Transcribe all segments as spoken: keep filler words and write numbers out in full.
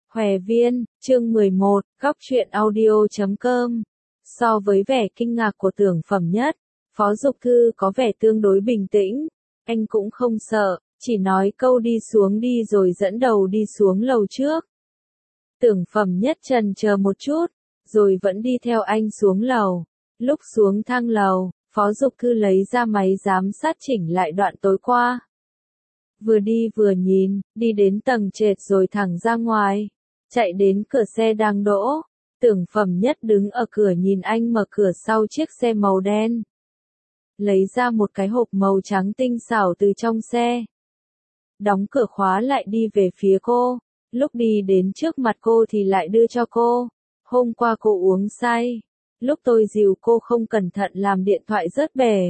Hòe Viên, chương mười một, góc truyện audio chấm com. So với vẻ kinh ngạc của Tưởng Phẩm Nhất, Phó Dục Thư có vẻ tương đối bình tĩnh. Anh cũng không sợ, chỉ nói câu đi xuống đi rồi dẫn đầu đi xuống lầu trước. Tưởng Phẩm Nhất chần chờ một chút, rồi vẫn đi theo anh xuống lầu. Lúc xuống thang lầu, Phó Dục Thư lấy ra máy giám sát chỉnh lại đoạn tối qua. Vừa đi vừa nhìn, đi đến tầng trệt rồi thẳng ra ngoài. Chạy đến cửa xe đang đỗ, Tưởng Phẩm Nhất đứng ở cửa nhìn anh mở cửa sau chiếc xe màu đen. Lấy ra một cái hộp màu trắng tinh xảo từ trong xe. Đóng cửa khóa lại đi về phía cô. Lúc đi đến trước mặt cô thì lại đưa cho cô. Hôm qua cô uống say. Lúc tôi dìu cô không cẩn thận làm điện thoại rớt bể.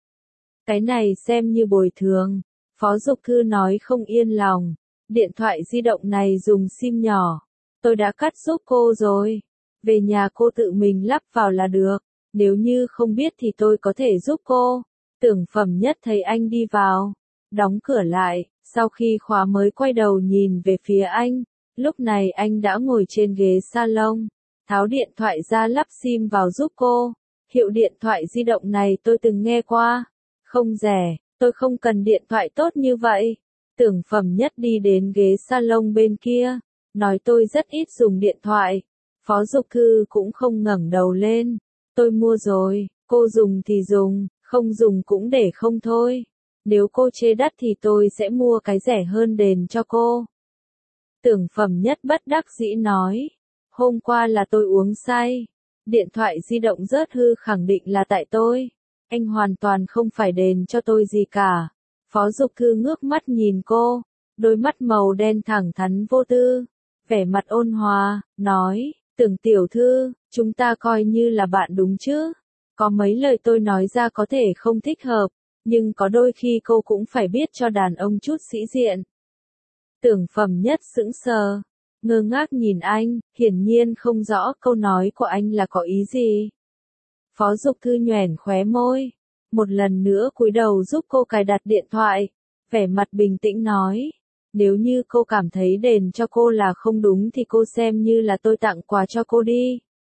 Cái này xem như bồi thường. Phó Dục Thư nói không yên lòng. Điện thoại di động này dùng sim nhỏ. Tôi đã cắt giúp cô rồi. Về nhà cô tự mình lắp vào là được. Nếu như không biết thì tôi có thể giúp cô. Tưởng Phẩm Nhất thấy anh đi vào. Đóng cửa lại. Sau khi khóa mới quay đầu nhìn về phía anh. Lúc này anh đã ngồi trên ghế salon. Tháo điện thoại ra lắp sim vào giúp cô. Hiệu điện thoại di động này tôi từng nghe qua. Không rẻ. Tôi không cần điện thoại tốt như vậy. Tưởng Phẩm Nhất đi đến ghế salon bên kia. Nói tôi rất ít dùng điện thoại. Phó Dục Thư cũng không ngẩng đầu lên. Tôi mua rồi, cô dùng thì dùng, không dùng cũng để không thôi. Nếu cô chê đắt thì tôi sẽ mua cái rẻ hơn đền cho cô. Tưởng Phẩm Nhất bất đắc dĩ nói. Hôm qua là tôi uống say. Điện thoại di động rớt hư khẳng định là tại tôi. Anh hoàn toàn không phải đền cho tôi gì cả. Phó Dục Thư ngước mắt nhìn cô. Đôi mắt màu đen thẳng thắn vô tư. Vẻ mặt ôn hòa, nói, Tưởng tiểu thư, chúng ta coi như là bạn đúng chứ. Có mấy lời tôi nói ra có thể không thích hợp, nhưng có đôi khi cô cũng phải biết cho đàn ông chút sĩ diện. Tưởng Phẩm Nhất sững sờ, ngơ ngác nhìn anh, hiển nhiên không rõ câu nói của anh là có ý gì. Phó Dục Thư nhoẻn khóe môi, một lần nữa cúi đầu giúp cô cài đặt điện thoại, vẻ mặt bình tĩnh nói. Nếu như cô cảm thấy đền cho cô là không đúng thì cô xem như là tôi tặng quà cho cô đi.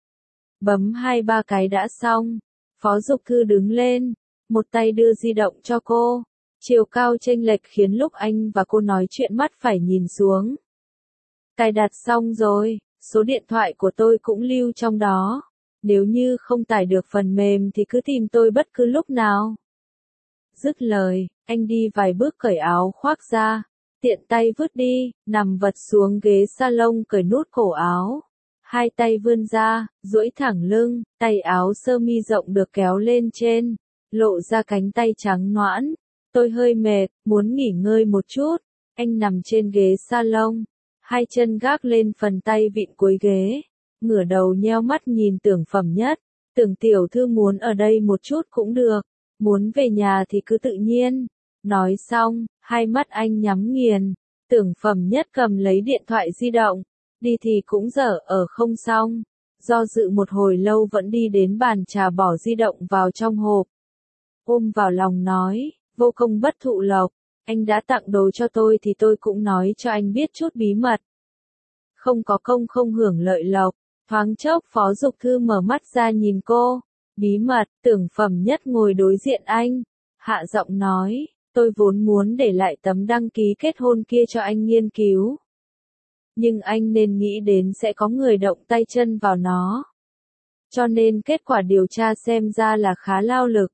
Bấm hai ba cái đã xong. Phó Dục Thư đứng lên. Một tay đưa di động cho cô. Chiều cao chênh lệch khiến lúc anh và cô nói chuyện mắt phải nhìn xuống. Cài đặt xong rồi. Số điện thoại của tôi cũng lưu trong đó. Nếu như không tải được phần mềm thì cứ tìm tôi bất cứ lúc nào. Dứt lời, anh đi vài bước cởi áo khoác ra. Tiện tay vứt đi, nằm vật xuống ghế salon cởi nút cổ áo. Hai tay vươn ra, duỗi thẳng lưng, tay áo sơ mi rộng được kéo lên trên, lộ ra cánh tay trắng nõn. Tôi hơi mệt, muốn nghỉ ngơi một chút. Anh nằm trên ghế salon, hai chân gác lên phần tay vịn cuối ghế, ngửa đầu nheo mắt nhìn Tưởng Phẩm Nhất. Tưởng tiểu thư muốn ở đây một chút cũng được, muốn về nhà thì cứ tự nhiên. Nói xong, hai mắt anh nhắm nghiền. Tưởng Phẩm Nhất cầm lấy điện thoại di động. Đi thì cũng dở ở không xong. Do dự một hồi lâu vẫn đi đến bàn trà bỏ di động vào trong hộp. Ôm vào lòng nói, vô công bất thụ lộc. Anh đã tặng đồ cho tôi thì tôi cũng nói cho anh biết chút bí mật. Không có công không hưởng lợi lộc. Thoáng chốc Phó Dục Thư mở mắt ra nhìn cô. Bí mật, Tưởng Phẩm Nhất ngồi đối diện anh. Hạ giọng nói. Tôi vốn muốn để lại tấm đăng ký kết hôn kia cho anh nghiên cứu. Nhưng anh nên nghĩ đến sẽ có người động tay chân vào nó. Cho nên kết quả điều tra xem ra là khá lao lực.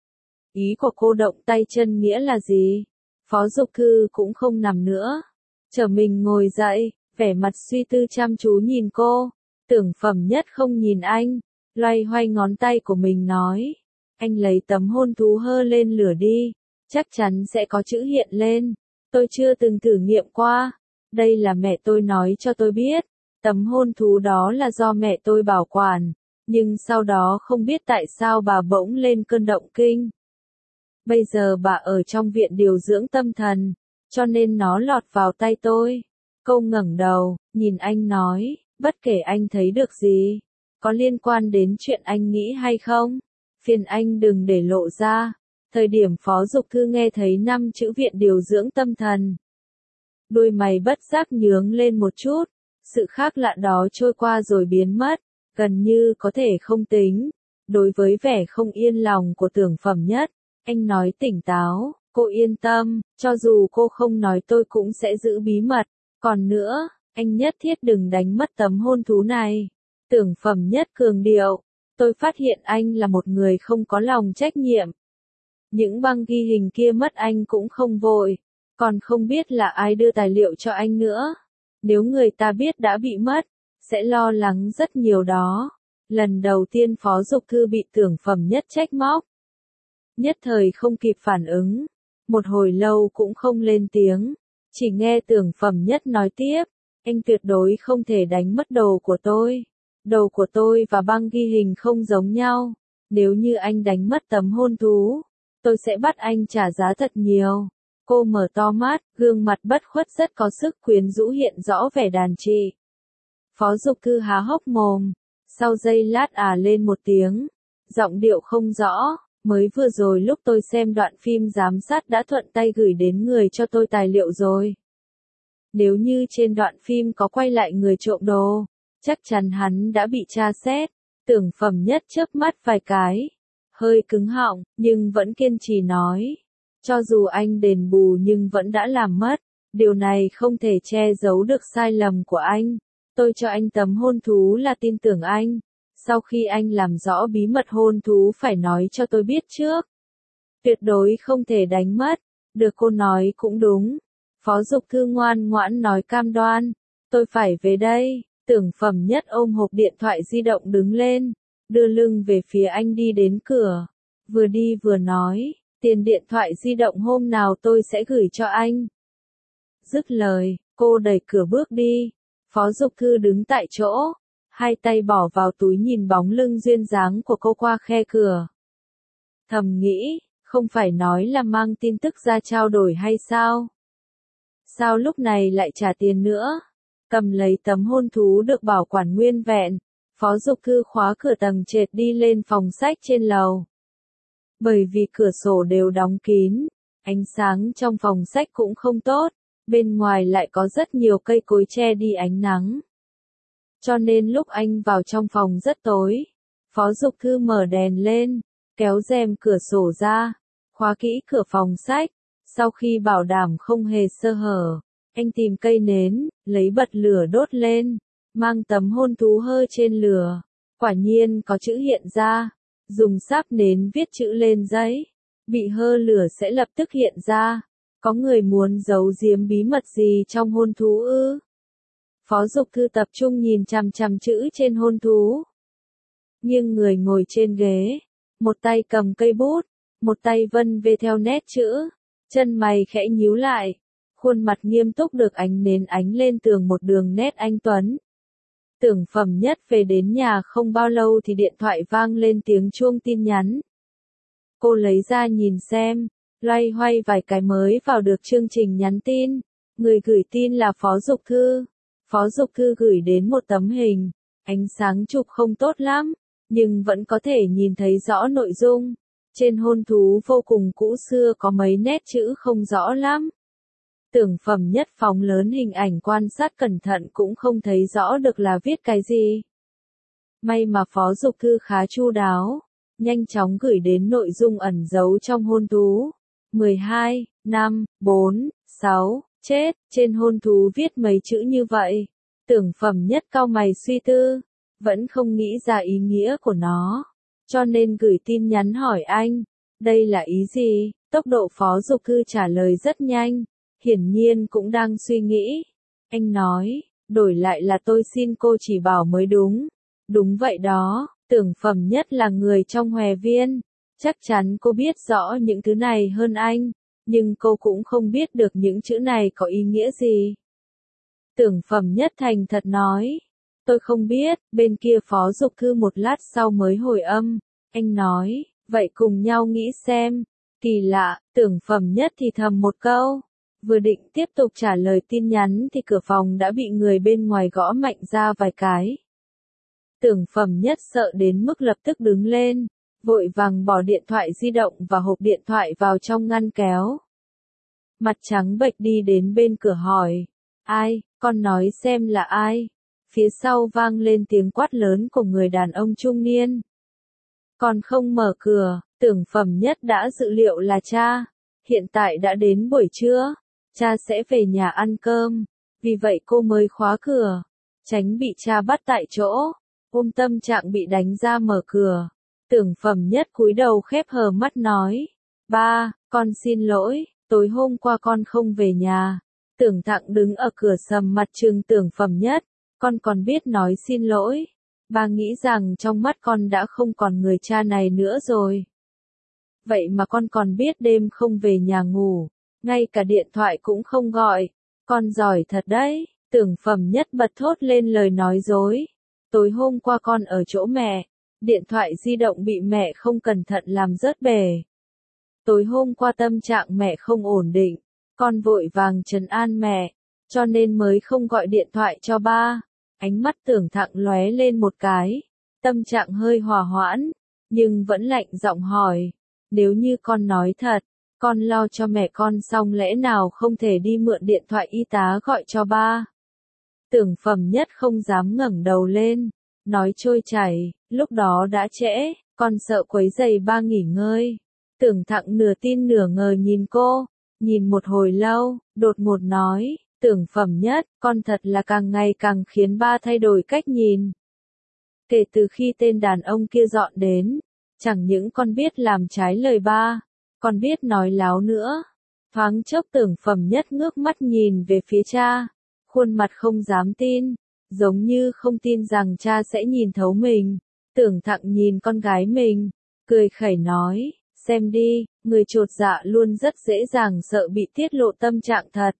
Ý của cô động tay chân nghĩa là gì? Phó Dục Thư cũng không nằm nữa. Trở mình ngồi dậy, vẻ mặt suy tư chăm chú nhìn cô. Tưởng Phẩm Nhất không nhìn anh, loay hoay ngón tay của mình nói. Anh lấy tấm hôn thú hơ lên lửa đi. Chắc chắn sẽ có chữ hiện lên. Tôi chưa từng thử nghiệm qua. Đây là mẹ tôi nói cho tôi biết. Tấm hôn thú đó là do mẹ tôi bảo quản. Nhưng sau đó không biết tại sao bà bỗng lên cơn động kinh. Bây giờ bà ở trong viện điều dưỡng tâm thần. Cho nên nó lọt vào tay tôi. Cô ngẩng đầu, nhìn anh nói. Bất kể anh thấy được gì. Có liên quan đến chuyện anh nghĩ hay không. Phiền anh đừng để lộ ra. Thời điểm Phó Dục Thư nghe thấy năm chữ viện điều dưỡng tâm thần. Đôi mày bất giác nhướng lên một chút, Sự khác lạ đó trôi qua rồi biến mất, gần như có thể không tính. Đối với vẻ không yên lòng của Tưởng Phẩm Nhất, anh nói tỉnh táo, cô yên tâm, cho dù cô không nói tôi cũng sẽ giữ bí mật. Còn nữa, anh nhất thiết đừng đánh mất tấm hôn thú này. Tưởng Phẩm Nhất cường điệu, tôi phát hiện anh là một người không có lòng trách nhiệm. Những băng ghi hình kia mất anh cũng không vội, còn không biết là ai đưa tài liệu cho anh nữa. Nếu người ta biết đã bị mất, sẽ lo lắng rất nhiều đó. Lần đầu tiên Phó Dục Thư bị Tưởng Phẩm Nhất trách móc. Nhất thời không kịp phản ứng, một hồi lâu cũng không lên tiếng, chỉ nghe Tưởng Phẩm Nhất nói tiếp, anh tuyệt đối không thể đánh mất đồ của tôi. Đồ của tôi và băng ghi hình không giống nhau, nếu như anh đánh mất tấm hôn thú, tôi sẽ bắt anh trả giá thật nhiều. Cô mở to mắt, gương mặt bất khuất rất có sức quyến rũ hiện rõ vẻ đàn chị. Phó Dục Thư há hốc mồm, sau giây lát à lên một tiếng, giọng điệu không rõ, mới vừa rồi lúc tôi xem đoạn phim giám sát đã thuận tay gửi đến người cho tôi tài liệu rồi. Nếu như trên đoạn phim có quay lại người trộm đồ, chắc chắn hắn đã bị tra xét. Tưởng Phẩm Nhất chớp mắt vài cái, hơi cứng họng, nhưng vẫn kiên trì nói. Cho dù anh đền bù nhưng vẫn đã làm mất, điều này không thể che giấu được sai lầm của anh. Tôi cho anh tấm hôn thú là tin tưởng anh. Sau khi anh làm rõ bí mật hôn thú phải nói cho tôi biết trước. Tuyệt đối không thể đánh mất. Được, cô nói cũng đúng. Phó Dục Thư ngoan ngoãn nói cam đoan. Tôi phải về đây. Tưởng Phẩm Nhất ôm hộp điện thoại di động đứng lên, đưa lưng về phía anh đi đến cửa. Vừa đi vừa nói, tiền điện thoại di động hôm nào tôi sẽ gửi cho anh. Dứt lời, cô đẩy cửa bước đi. Phó Dục Thư đứng tại chỗ, hai tay bỏ vào túi nhìn bóng lưng duyên dáng của cô qua khe cửa. Thầm nghĩ, không phải nói là mang tin tức ra trao đổi hay sao? Sao lúc này lại trả tiền nữa? Cầm lấy tấm hôn thú được bảo quản nguyên vẹn, Phó Dục Thư khóa cửa tầng trệt đi lên phòng sách trên lầu. Bởi vì cửa sổ đều đóng kín, ánh sáng trong phòng sách cũng không tốt, bên ngoài lại có rất nhiều cây cối che đi ánh nắng. Cho nên lúc anh vào trong phòng rất tối, Phó Dục Thư mở đèn lên, kéo rèm cửa sổ ra, khóa kỹ cửa phòng sách, sau khi bảo đảm không hề sơ hở. Anh tìm cây nến, lấy bật lửa đốt lên, mang tấm hôn thú hơ trên lửa. Quả nhiên có chữ hiện ra, dùng sáp nến viết chữ lên giấy, bị hơ lửa sẽ lập tức hiện ra. Có người muốn giấu giếm bí mật gì trong hôn thú ư? Phó Dục Thư tập trung nhìn chằm chằm chữ trên hôn thú. Nghiêng người ngồi trên ghế, một tay cầm cây bút, một tay vân vê theo nét chữ, chân mày khẽ nhíu lại. Khuôn mặt nghiêm túc được ánh nến ánh lên tường một đường nét anh tuấn. Tưởng Phẩm Nhất về đến nhà không bao lâu thì điện thoại vang lên tiếng chuông tin nhắn. Cô lấy ra nhìn xem, loay hoay vài cái mới vào được chương trình nhắn tin. Người gửi tin là Phó Dục Thư. Phó Dục Thư gửi đến một tấm hình, ánh sáng chụp không tốt lắm, nhưng vẫn có thể nhìn thấy rõ nội dung. Trên hôn thú vô cùng cũ xưa có mấy nét chữ không rõ lắm. Tưởng Phẩm Nhất phóng lớn hình ảnh quan sát cẩn thận cũng không thấy rõ được là viết cái gì. May mà Phó Dục Thư khá chu đáo, nhanh chóng gửi đến nội dung ẩn giấu trong hôn thú. mười hai, năm, bốn, sáu, chết, trên hôn thú viết mấy chữ như vậy. Tưởng Phẩm Nhất cau mày suy tư, vẫn không nghĩ ra ý nghĩa của nó, cho nên gửi tin nhắn hỏi anh, đây là ý gì? Tốc độ Phó Dục Thư trả lời rất nhanh. Hiển nhiên cũng đang suy nghĩ. Anh nói, đổi lại là tôi xin cô chỉ bảo mới đúng. Đúng vậy đó, Tưởng Phẩm Nhất là người trong Hòe Viên. Chắc chắn cô biết rõ những thứ này hơn anh, nhưng cô cũng không biết được những chữ này có ý nghĩa gì. Tưởng Phẩm Nhất thành thật nói, tôi không biết. Bên kia Phó Dục Thư một lát sau mới hồi âm. Anh nói, vậy cùng nhau nghĩ xem. Kỳ lạ, Tưởng Phẩm Nhất thì thầm một câu. Vừa định tiếp tục trả lời tin nhắn thì cửa phòng đã bị người bên ngoài gõ mạnh ra vài cái. Tưởng Phẩm Nhất sợ đến mức lập tức đứng lên, vội vàng bỏ điện thoại di động và hộp điện thoại vào trong ngăn kéo. Mặt trắng bệch đi đến bên cửa hỏi, ai, con nói xem là ai. Phía sau vang lên tiếng quát lớn của người đàn ông trung niên. Còn không mở cửa, Tưởng Phẩm Nhất đã dự liệu là cha. Hiện tại đã đến buổi trưa, cha sẽ về nhà ăn cơm, vì vậy cô mới khóa cửa, tránh bị cha bắt tại chỗ. Ôm tâm trạng bị đánh ra mở cửa, Tưởng Phẩm Nhất cúi đầu khép hờ mắt nói, ba, con xin lỗi, tối hôm qua con không về nhà. Tưởng Thặng đứng ở cửa sầm mặt trừng Tưởng Phẩm Nhất, con còn biết nói xin lỗi. Ba nghĩ rằng trong mắt con đã không còn người cha này nữa rồi. Vậy mà con còn biết đêm không về nhà ngủ, ngay cả điện thoại cũng không gọi. Con giỏi thật đấy. Tưởng Phẩm Nhất bật thốt lên lời nói dối. Tối hôm qua con ở chỗ mẹ, điện thoại di động bị mẹ không cẩn thận làm rớt bể. Tối hôm qua tâm trạng mẹ không ổn định, con vội vàng trấn an mẹ, cho nên mới không gọi điện thoại cho ba. Ánh mắt Tưởng Thặng lóe lên một cái, tâm trạng hơi hòa hoãn, nhưng vẫn lạnh giọng hỏi, nếu như con nói thật, con lo cho mẹ con xong lẽ nào không thể đi mượn điện thoại y tá gọi cho ba. Tưởng Phẩm Nhất không dám ngẩng đầu lên, nói trôi chảy, lúc đó đã trễ, con sợ quấy rầy ba nghỉ ngơi. Tưởng Thặng nửa tin nửa ngờ nhìn cô, nhìn một hồi lâu, đột ngột nói, Tưởng Phẩm Nhất, con thật là càng ngày càng khiến ba thay đổi cách nhìn. Kể từ khi tên đàn ông kia dọn đến, chẳng những con biết làm trái lời ba, còn biết nói láo nữa. Thoáng chốc Tưởng Phẩm Nhất ngước mắt nhìn về phía cha, khuôn mặt không dám tin, giống như không tin rằng cha sẽ nhìn thấu mình. Tưởng Thặng nhìn con gái mình, cười khẩy nói, xem đi, người chột dạ luôn rất dễ dàng sợ bị tiết lộ tâm trạng thật.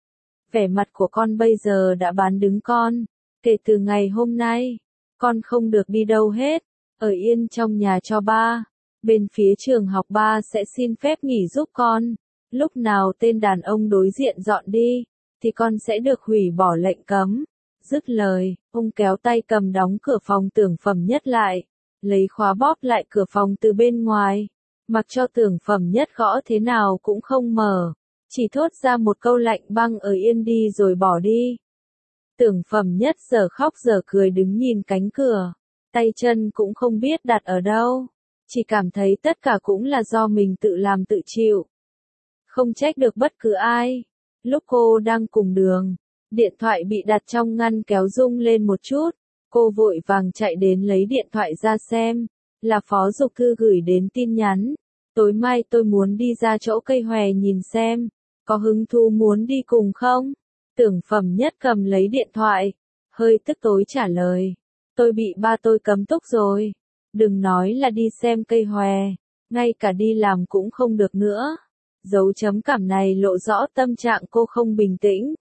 Vẻ mặt của con bây giờ đã bán đứng con, kể từ ngày hôm nay, con không được đi đâu hết, ở yên trong nhà cho ba. Bên phía trường học ba sẽ xin phép nghỉ giúp con, lúc nào tên đàn ông đối diện dọn đi, thì con sẽ được hủy bỏ lệnh cấm. Dứt lời, ông kéo tay cầm đóng cửa phòng Tưởng Phẩm Nhất lại, lấy khóa bóp lại cửa phòng từ bên ngoài, mặc cho Tưởng Phẩm Nhất gõ thế nào cũng không mở, chỉ thốt ra một câu lạnh băng ở yên đi rồi bỏ đi. Tưởng Phẩm Nhất giờ khóc giờ cười đứng nhìn cánh cửa, tay chân cũng không biết đặt ở đâu, chỉ cảm thấy tất cả cũng là do mình tự làm tự chịu. Không trách được bất cứ ai. Lúc cô đang cùng đường, điện thoại bị đặt trong ngăn kéo rung lên một chút, cô vội vàng chạy đến lấy điện thoại ra xem, là Phó Dục Thư gửi đến tin nhắn. Tối mai tôi muốn đi ra chỗ cây hòe nhìn xem, có hứng thú muốn đi cùng không? Tưởng Phẩm Nhất cầm lấy điện thoại, hơi tức tối trả lời, tôi bị ba tôi cấm túc rồi, đừng nói là đi xem cây hòe, ngay cả đi làm cũng không được nữa. Dấu chấm cảm này lộ rõ tâm trạng cô không bình tĩnh.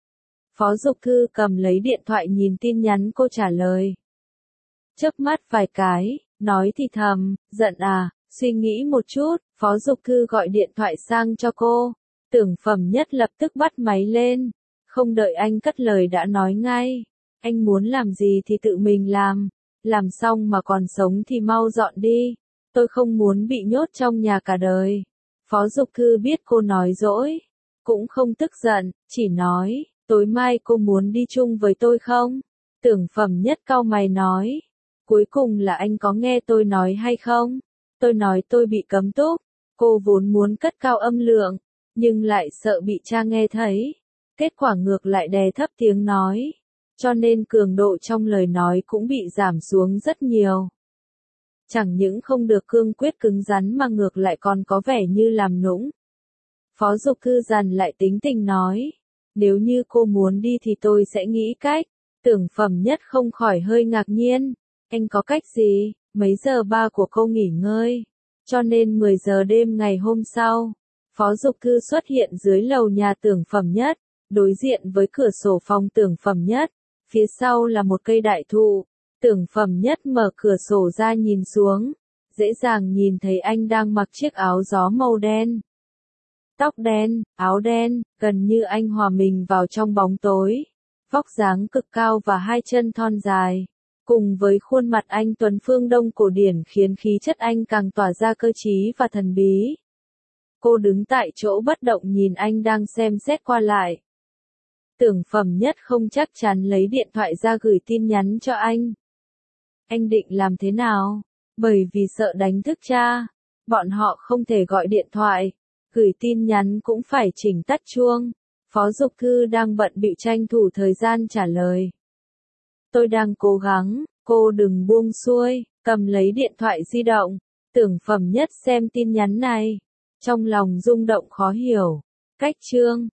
Phó Dục Thư cầm lấy điện thoại nhìn tin nhắn cô trả lời. Chớp mắt vài cái, nói thì thầm, giận à, suy nghĩ một chút, Phó Dục Thư gọi điện thoại sang cho cô. Tưởng Phẩm Nhất lập tức bắt máy lên, không đợi anh cất lời đã nói ngay, anh muốn làm gì thì tự mình làm, làm xong mà còn sống thì mau dọn đi, tôi không muốn bị nhốt trong nhà cả đời. Phó Dục Thư biết cô nói dỗi, cũng không tức giận, chỉ nói, tối mai cô muốn đi chung với tôi không? Tưởng Phẩm Nhất cau mày nói, cuối cùng là anh có nghe tôi nói hay không? Tôi nói tôi bị cấm túc, cô vốn muốn cất cao âm lượng, nhưng lại sợ bị cha nghe thấy, kết quả ngược lại đè thấp tiếng nói, cho nên cường độ trong lời nói cũng bị giảm xuống rất nhiều. Chẳng những không được cương quyết cứng rắn mà ngược lại còn có vẻ như làm nũng. Phó Dục Thư dằn lại tính tình nói, nếu như cô muốn đi thì tôi sẽ nghĩ cách. Tưởng Phẩm Nhất không khỏi hơi ngạc nhiên, anh có cách gì? Mấy giờ ba của cô nghỉ ngơi, cho nên mười giờ đêm ngày hôm sau, Phó Dục Thư xuất hiện dưới lầu nhà Tưởng Phẩm Nhất, đối diện với cửa sổ phòng Tưởng Phẩm Nhất, phía sau là một cây đại thụ. Tưởng Phẩm Nhất mở cửa sổ ra nhìn xuống, dễ dàng nhìn thấy anh đang mặc chiếc áo gió màu đen. Tóc đen, áo đen, gần như anh hòa mình vào trong bóng tối. Vóc dáng cực cao và hai chân thon dài, cùng với khuôn mặt anh tuấn phương Đông cổ điển khiến khí chất anh càng tỏa ra cơ trí và thần bí. Cô đứng tại chỗ bất động nhìn anh đang xem xét qua lại. Tưởng Phẩm Nhất không chắc chắn lấy điện thoại ra gửi tin nhắn cho anh. Anh định làm thế nào? Bởi vì sợ đánh thức cha, bọn họ không thể gọi điện thoại, gửi tin nhắn cũng phải chỉnh tắt chuông. Phó Dục Thư đang bận bịu tranh thủ thời gian trả lời. Tôi đang cố gắng, cô đừng buông xuôi, cầm lấy điện thoại di động. Tưởng Phẩm Nhất xem tin nhắn này, trong lòng rung động khó hiểu. Cách chương